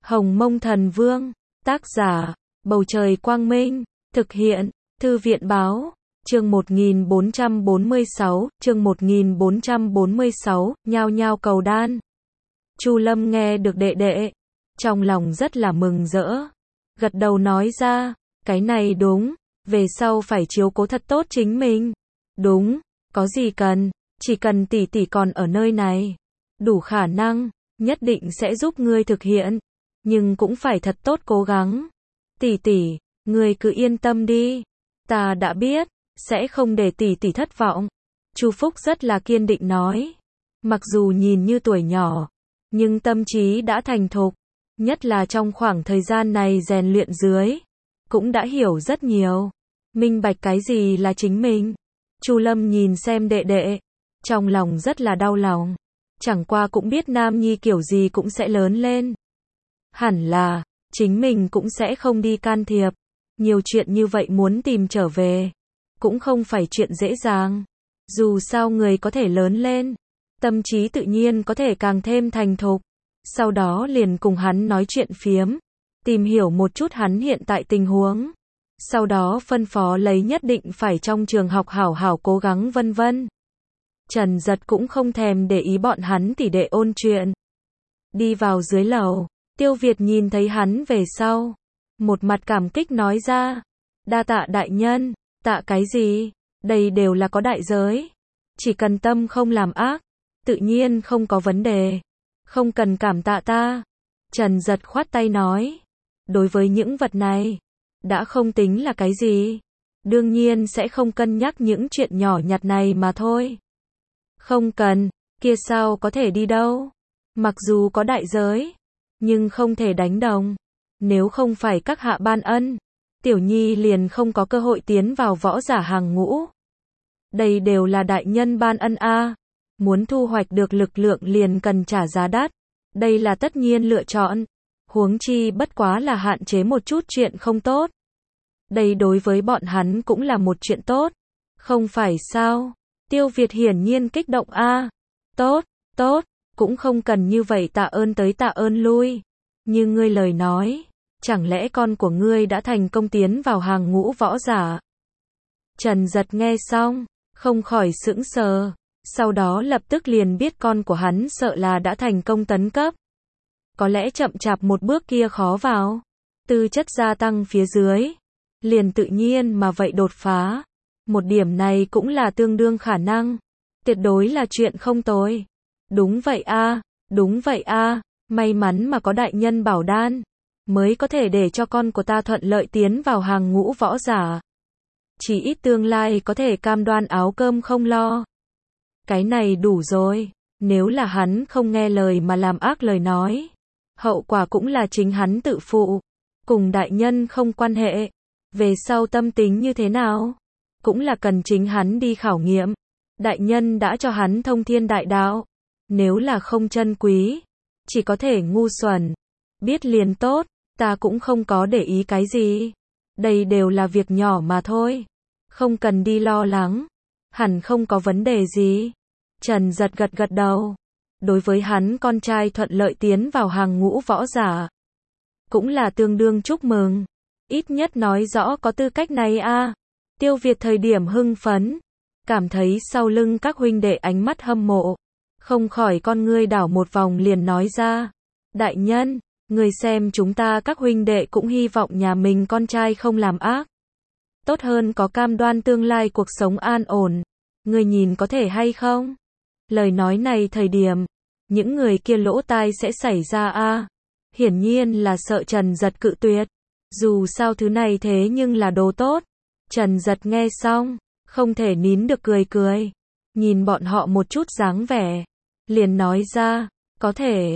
Hồng Mông Thần Vương, tác giả, Bầu Trời Quang Minh, thực hiện, Thư viện Báo, chương 1446, chương 1446, nhao nhao cầu đan. Chu Lâm nghe được đệ đệ, trong lòng rất là mừng rỡ, gật đầu nói ra, cái này đúng, về sau phải chiếu cố thật tốt chính mình. Đúng, có gì cần, chỉ cần tỷ tỷ còn ở nơi này, đủ khả năng, nhất định sẽ giúp ngươi thực hiện, nhưng cũng phải thật tốt cố gắng. Tỷ tỷ, ngươi cứ yên tâm đi, ta đã biết, sẽ không để tỷ tỷ thất vọng. Chu Phúc rất là kiên định nói, mặc dù nhìn như tuổi nhỏ, nhưng tâm trí đã thành thục, nhất là trong khoảng thời gian này rèn luyện dưới, cũng đã hiểu rất nhiều, minh bạch cái gì là chính mình. Chu Lâm nhìn xem đệ đệ, trong lòng rất là đau lòng, chẳng qua cũng biết nam nhi kiểu gì cũng sẽ lớn lên. Hẳn là, chính mình cũng sẽ không đi can thiệp, nhiều chuyện như vậy muốn tìm trở về, cũng không phải chuyện dễ dàng. Dù sao người có thể lớn lên, tâm trí tự nhiên có thể càng thêm thành thục, sau đó liền cùng hắn nói chuyện phiếm, tìm hiểu một chút hắn hiện tại tình huống, sau đó phân phó lấy nhất định phải trong trường học hảo hảo cố gắng vân vân. Trần Giật cũng không thèm để ý bọn hắn tỉ đệ ôn chuyện. Đi vào dưới lầu, Tiêu Việt nhìn thấy hắn về sau, một mặt cảm kích nói ra, đa tạ đại nhân. Tạ cái gì, đây đều là có đại giới, chỉ cần tâm không làm ác, tự nhiên không có vấn đề, không cần cảm tạ ta. Trần Giật khoát tay nói, đối với những vật này, đã không tính là cái gì, đương nhiên sẽ không cân nhắc những chuyện nhỏ nhặt này mà thôi. Không cần, kia sao có thể đi đâu, mặc dù có đại giới, nhưng không thể đánh đồng, nếu không phải các hạ ban ân, Tiểu Nhi liền không có cơ hội tiến vào võ giả hàng ngũ. Đây đều là đại nhân ban ân a, muốn thu hoạch được lực lượng liền cần trả giá đắt, đây là tất nhiên lựa chọn, huống chi bất quá là hạn chế một chút chuyện không tốt. Đây đối với bọn hắn cũng là một chuyện tốt, không phải sao? Tiêu Việt hiển nhiên kích động a, tốt, tốt, cũng không cần như vậy tạ ơn tới tạ ơn lui, như ngươi lời nói. Chẳng lẽ con của ngươi đã thành công tiến vào hàng ngũ võ giả? Trần Giật nghe xong, không khỏi sững sờ, sau đó lập tức liền biết con của hắn sợ là đã thành công tấn cấp. Có lẽ chậm chạp một bước kia khó vào, tư chất gia tăng phía dưới, liền tự nhiên mà vậy đột phá. Một điểm này cũng là tương đương khả năng, tuyệt đối là chuyện không tồi. Đúng vậy a, đúng vậy a, may mắn mà có đại nhân bảo đan, mới có thể để cho con của ta thuận lợi tiến vào hàng ngũ võ giả. Chỉ ít tương lai có thể cam đoan áo cơm không lo. Cái này đủ rồi, nếu là hắn không nghe lời mà làm ác lời nói, hậu quả cũng là chính hắn tự phụ, cùng đại nhân không quan hệ. Về sau tâm tính như thế nào, cũng là cần chính hắn đi khảo nghiệm. Đại nhân đã cho hắn thông thiên đại đạo, nếu là không trân quý, chỉ có thể ngu xuẩn. Biết liền tốt, ta cũng không có để ý cái gì. Đây đều là việc nhỏ mà thôi. Không cần đi lo lắng. Hẳn không có vấn đề gì. Trần Giật gật gật đầu. Đối với hắn con trai thuận lợi tiến vào hàng ngũ võ giả, cũng là tương đương chúc mừng. Ít nhất nói rõ có tư cách này a. Tiêu Việt thời điểm hưng phấn, cảm thấy sau lưng các huynh đệ ánh mắt hâm mộ, không khỏi con ngươi đảo một vòng liền nói ra, đại nhân, người xem chúng ta các huynh đệ cũng hy vọng nhà mình con trai không làm ác, tốt hơn có cam đoan tương lai cuộc sống an ổn, người nhìn có thể hay không? Lời nói này thời điểm, những người kia lỗ tai sẽ xảy ra a, hiển nhiên là sợ Trần Giật cự tuyệt, dù sao thứ này thế nhưng là đồ tốt. Trần Giật nghe xong, không thể nín được cười cười, nhìn bọn họ một chút dáng vẻ, liền nói ra, có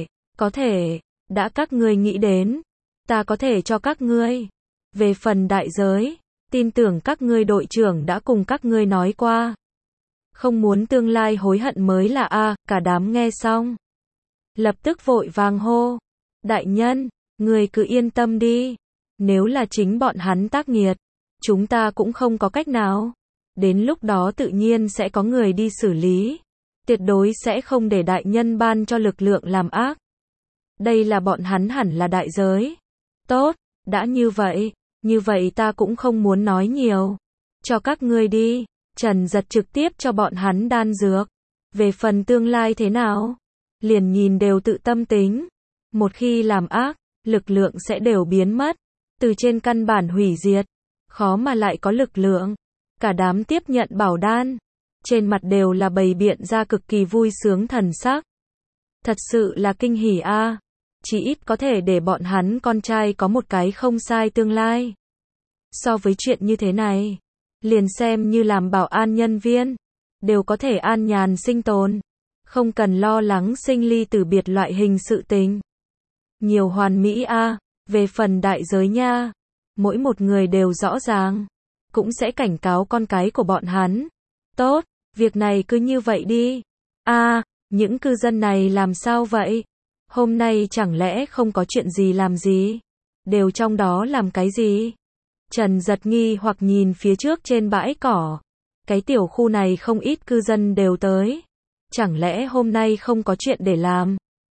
thể, đã các ngươi nghĩ đến, ta có thể cho các ngươi. Về phần đại giới, tin tưởng các ngươi đội trưởng đã cùng các ngươi nói qua. Không muốn tương lai hối hận mới là a. Cả đám nghe xong, lập tức vội vàng hô, đại nhân, ngươi cứ yên tâm đi, nếu là chính bọn hắn tác nghiệt, chúng ta cũng không có cách nào. Đến lúc đó tự nhiên sẽ có người đi xử lý, tuyệt đối sẽ không để đại nhân ban cho lực lượng làm ác. Đây là bọn hắn hẳn là đại giới. Tốt, đã như vậy ta cũng không muốn nói nhiều. Cho các ngươi đi. Trần Giật trực tiếp cho bọn hắn đan dược. Về phần tương lai thế nào? Liền nhìn đều tự tâm tính. Một khi làm ác, lực lượng sẽ đều biến mất. Từ trên căn bản hủy diệt. Khó mà lại có lực lượng. Cả đám tiếp nhận bảo đan. Trên mặt đều là bày biện ra cực kỳ vui sướng thần sắc. Thật sự là kinh hỉ a. Chỉ ít có thể để bọn hắn con trai có một cái không sai tương lai. So với chuyện như thế này, liền xem như làm bảo an nhân viên, đều có thể an nhàn sinh tồn. Không cần lo lắng sinh ly tử biệt loại hình sự tình. Nhiều hoàn mỹ a. Về phần đại giới nha, mỗi một người đều rõ ràng. Cũng sẽ cảnh cáo con cái của bọn hắn. Tốt, việc này cứ như vậy đi. Những cư dân này làm sao vậy? Hôm nay chẳng lẽ không có chuyện gì làm gì? Đều trong đó làm cái gì? Trần Giật nghi hoặc nhìn phía trước trên bãi cỏ. Cái tiểu khu này không ít cư dân đều tới. Chẳng lẽ hôm nay không có chuyện để làm?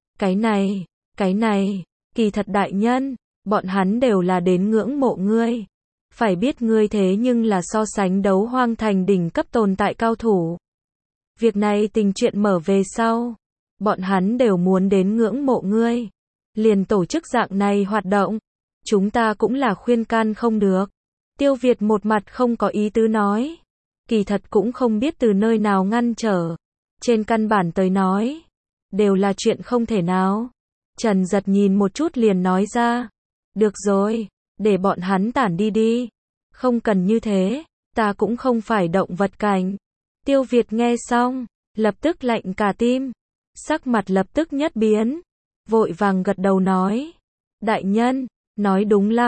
Cái này, kỳ thật đại nhân, bọn hắn đều là đến ngưỡng mộ ngươi. Phải biết ngươi thế nhưng là so sánh đấu hoang thành đỉnh cấp tồn tại cao thủ. Việc này tình chuyện mở về sau. Bọn hắn đều muốn đến ngưỡng mộ ngươi. Liền tổ chức dạng này hoạt động. Chúng ta cũng là khuyên can không được. Tiêu Việt một mặt không có ý tứ nói. Kỳ thật cũng không biết từ nơi nào ngăn trở. Trên căn bản tới nói. Đều là chuyện không thể nào. Trần Giật nhìn một chút liền nói ra. Được rồi, để bọn hắn tản đi đi. Không cần như thế, ta cũng không phải động vật cảnh. Tiêu Việt nghe xong, lập tức lạnh cả tim. Sắc mặt lập tức nhất biến. Vội vàng gật đầu nói. Đại nhân, nói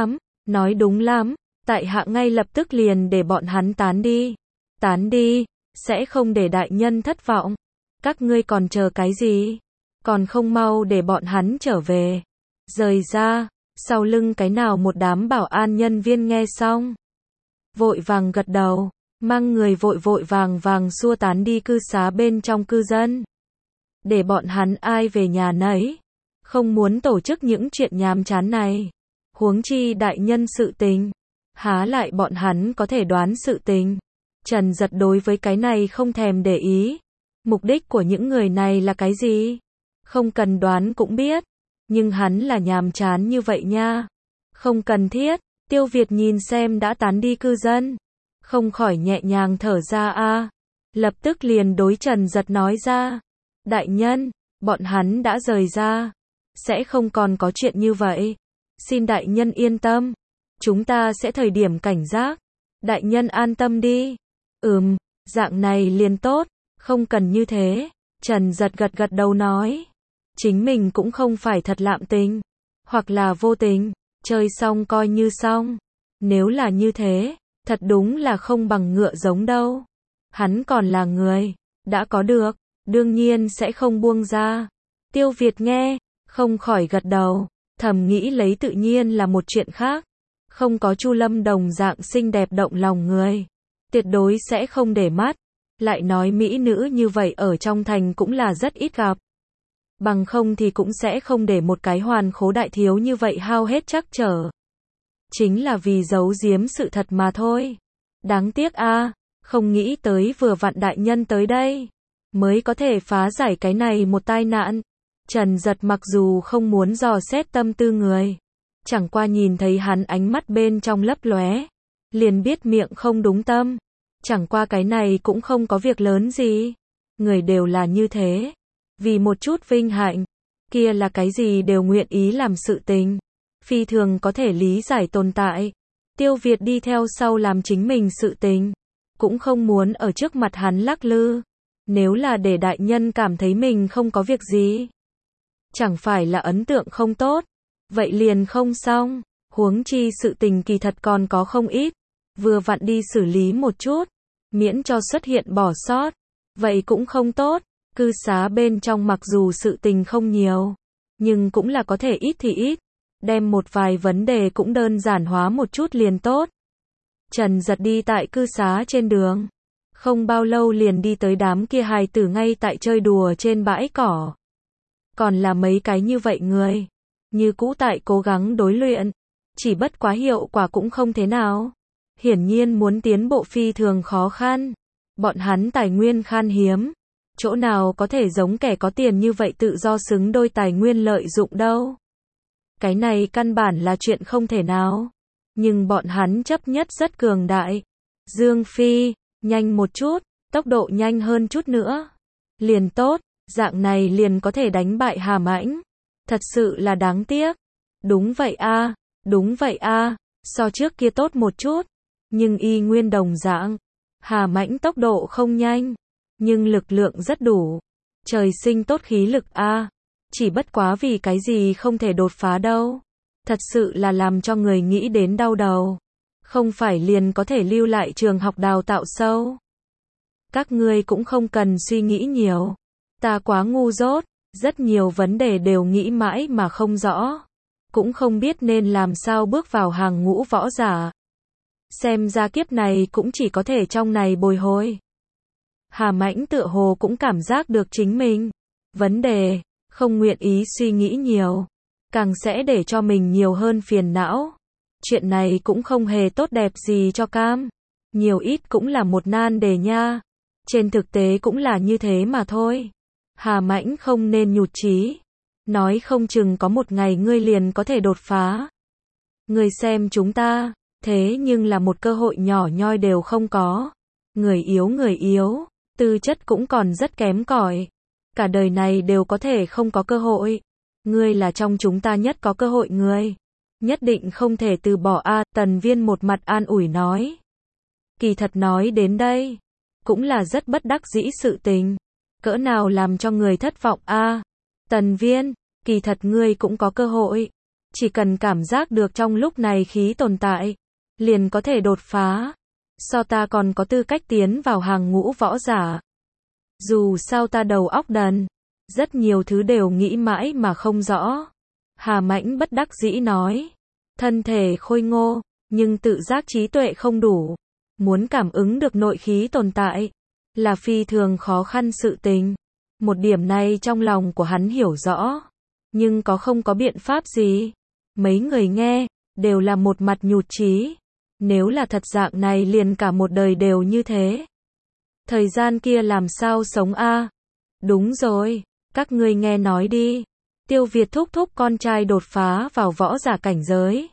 đúng lắm. Tại hạ ngay lập tức liền để bọn hắn tán đi. Tán đi, sẽ không để đại nhân thất vọng. Các ngươi còn chờ cái gì? Còn không mau để bọn hắn trở về. Rời ra, sau lưng cái nào một đám bảo an nhân viên nghe xong. Vội vàng gật đầu, mang người vội vàng xua tán đi cư xá bên trong cư dân. Để bọn hắn ai về nhà nấy. Không muốn tổ chức những chuyện nhàm chán này. Huống chi đại nhân sự tình. Há lại bọn hắn có thể đoán sự tình. Trần Giật đối với cái này không thèm để ý. Mục đích của những người này là cái gì? Không cần đoán cũng biết. Nhưng hắn là nhàm chán như vậy nha. Không cần thiết. Tiêu Việt nhìn xem đã tán đi cư dân. Không khỏi nhẹ nhàng thở ra a. Lập tức liền đối Trần Giật nói ra. Đại nhân, bọn hắn đã rời ra. Sẽ không còn có chuyện như vậy. Xin đại nhân yên tâm. Chúng ta sẽ thời điểm cảnh giác. Đại nhân an tâm đi. Dạng này liền tốt. Không cần như thế. Trần Giật gật đầu nói. Chính mình cũng không phải thật lạm tình. Hoặc là vô tình. Chơi xong coi như xong. Nếu là như thế, thật đúng là không bằng ngựa giống đâu. Hắn còn là người. Đã có được. Đương nhiên sẽ không buông ra. Tiêu Việt nghe. Không khỏi gật đầu. Thầm nghĩ lấy tự nhiên là một chuyện khác. Không có Chu Lâm đồng dạng xinh đẹp động lòng người. Tuyệt đối sẽ không để mắt. Lại nói mỹ nữ như vậy ở trong thành cũng là rất ít gặp. Bằng không thì cũng sẽ không để một cái hoàn khố đại thiếu như vậy hao hết trắc trở. Chính là vì giấu giếm sự thật mà thôi. Đáng tiếc a, không nghĩ tới vừa vặn đại nhân tới đây. Mới có thể phá giải cái này một tai nạn. Trần Giật mặc dù không muốn dò xét tâm tư người. Chẳng qua nhìn thấy hắn ánh mắt bên trong lấp lóe. Liền biết miệng không đúng tâm. Chẳng qua cái này cũng không có việc lớn gì. Người đều là như thế. Vì một chút vinh hạnh. Kia là cái gì đều nguyện ý làm sự tình. Phi thường có thể lý giải tồn tại. Tiêu Việt đi theo sau làm chính mình sự tình. Cũng không muốn ở trước mặt hắn lắc lư. Nếu là để đại nhân cảm thấy mình không có việc gì. Chẳng phải là ấn tượng không tốt. Vậy liền không xong. Huống chi sự tình kỳ thật còn có không ít. Vừa vặn đi xử lý một chút. Miễn cho xuất hiện bỏ sót. Vậy cũng không tốt. Cư xá bên trong mặc dù sự tình không nhiều. Nhưng cũng là có thể ít thì ít. Đem một vài vấn đề cũng đơn giản hóa một chút liền tốt. Trần Giật đi tại cư xá trên đường. Không bao lâu liền đi tới đám kia hài tử ngay tại chơi đùa trên bãi cỏ. Còn là mấy cái như vậy người. Như cũ tại cố gắng đối luyện. Chỉ bất quá hiệu quả cũng không thế nào. Hiển nhiên muốn tiến bộ phi thường khó khăn. Bọn hắn tài nguyên khan hiếm. Chỗ nào có thể giống kẻ có tiền như vậy tự do xứng đôi tài nguyên lợi dụng đâu. Cái này căn bản là chuyện không thể nào. Nhưng bọn hắn chấp nhất rất cường đại. Dương Phi, nhanh một chút, tốc độ nhanh hơn chút nữa. Liền tốt, dạng này liền có thể đánh bại Hà Mãnh. Thật sự là đáng tiếc. Đúng vậy a, đúng vậy a, so trước kia tốt một chút. Nhưng y nguyên đồng dạng. Hà Mãnh tốc độ không nhanh. Nhưng lực lượng rất đủ. Trời sinh tốt khí lực a. Chỉ bất quá vì cái gì không thể đột phá đâu. Thật sự là làm cho người nghĩ đến đau đầu. Không phải liền có thể lưu lại trường học đào tạo sâu. Các ngươi cũng không cần suy nghĩ nhiều. Ta quá ngu dốt. Rất nhiều vấn đề đều nghĩ mãi mà không rõ. Cũng không biết nên làm sao bước vào hàng ngũ võ giả. Xem ra kiếp này cũng chỉ có thể trong này bồi hồi. Hà Mãnh tựa hồ cũng cảm giác được chính mình. Vấn đề, không nguyện ý suy nghĩ nhiều. Càng sẽ để cho mình nhiều hơn phiền não. Chuyện này cũng không hề tốt đẹp gì cho Cam. Nhiều ít cũng là một nan đề nha. Trên thực tế cũng là như thế mà thôi. Hà Mãnh không nên nhụt chí. Nói không chừng có một ngày ngươi liền có thể đột phá. Ngươi xem chúng ta, thế nhưng là một cơ hội nhỏ nhoi đều không có. Người yếu, tư chất cũng còn rất kém cỏi. Cả đời này đều có thể không có cơ hội. Ngươi là trong chúng ta nhất có cơ hội người. Nhất định không thể từ bỏ a. Tần Viên một mặt an ủi nói. Kỳ thật nói đến đây, cũng là rất bất đắc dĩ sự tình. Cỡ nào làm cho người thất vọng a. Tần Viên, kỳ thật ngươi cũng có cơ hội. Chỉ cần cảm giác được trong lúc này khí tồn tại, liền có thể đột phá. So ta còn có tư cách tiến vào hàng ngũ võ giả. Dù sao ta đầu óc đần, rất nhiều thứ đều nghĩ mãi mà không rõ. Hà Mãnh bất đắc dĩ nói. Thân thể khôi ngô, nhưng tự giác trí tuệ không đủ. Muốn cảm ứng được nội khí tồn tại, là phi thường khó khăn sự tình. Một điểm này trong lòng của hắn hiểu rõ. Nhưng không có biện pháp gì. Mấy người nghe, đều là một mặt nhụt chí. Nếu là thật dạng này liền cả một đời đều như thế. Thời gian kia làm sao sống a? Đúng rồi, các ngươi nghe nói đi. Tiêu Việt thúc thúc con trai đột phá vào võ giả cảnh giới.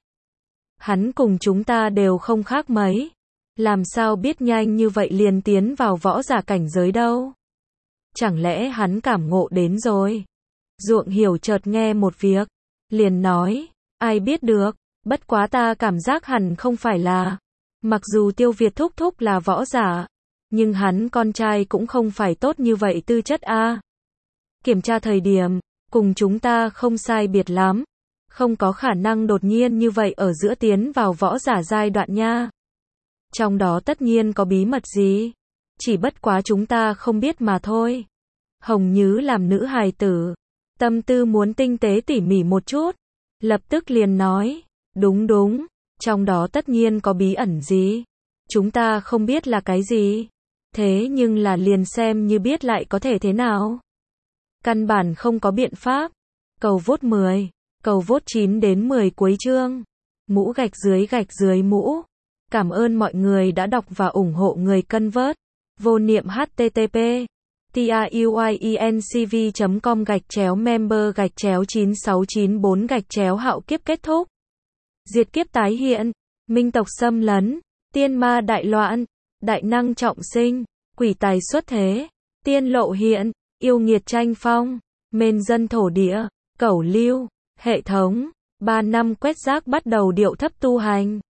Hắn cùng chúng ta đều không khác mấy. Làm sao biết nhanh như vậy liền tiến vào võ giả cảnh giới đâu? Chẳng lẽ hắn cảm ngộ đến rồi? Ruộng Hiểu chợt nghe một việc, liền nói, ai biết được, bất quá ta cảm giác hẳn không phải là. Mặc dù Tiêu Việt thúc thúc là võ giả, nhưng hắn con trai cũng không phải tốt như vậy tư chất a. Kiểm tra thời điểm, cùng chúng ta không sai biệt lắm. Không có khả năng đột nhiên như vậy ở giữa tiến vào võ giả giai đoạn nha. Trong đó tất nhiên có bí mật gì. Chỉ bất quá chúng ta không biết mà thôi. Hồng Nhứ làm nữ hài tử. Tâm tư muốn tinh tế tỉ mỉ một chút. Lập tức liền nói. Đúng đúng. Trong đó tất nhiên có bí ẩn gì. Chúng ta không biết là cái gì. Thế nhưng là liền xem như biết lại có thể thế nào. Căn bản không có biện pháp. Cầu vote 10. Cầu vote 9 đến 10 cuối chương. Mũ gạch dưới mũ. Cảm ơn mọi người đã đọc và ủng hộ người cân vớt. Vô niệm http truyencv.com/member/9694 hạo kiếp kết thúc. Diệt kiếp tái hiện. Minh tộc xâm lấn. Tiên ma đại loạn. Đại năng trọng sinh. Quỷ tài xuất thế. Tiên lộ hiện. Yêu nghiệt tranh phong. Mên dân thổ địa. Cẩu lưu. Hệ thống. 3 năm quét rác bắt đầu điệu thấp tu hành.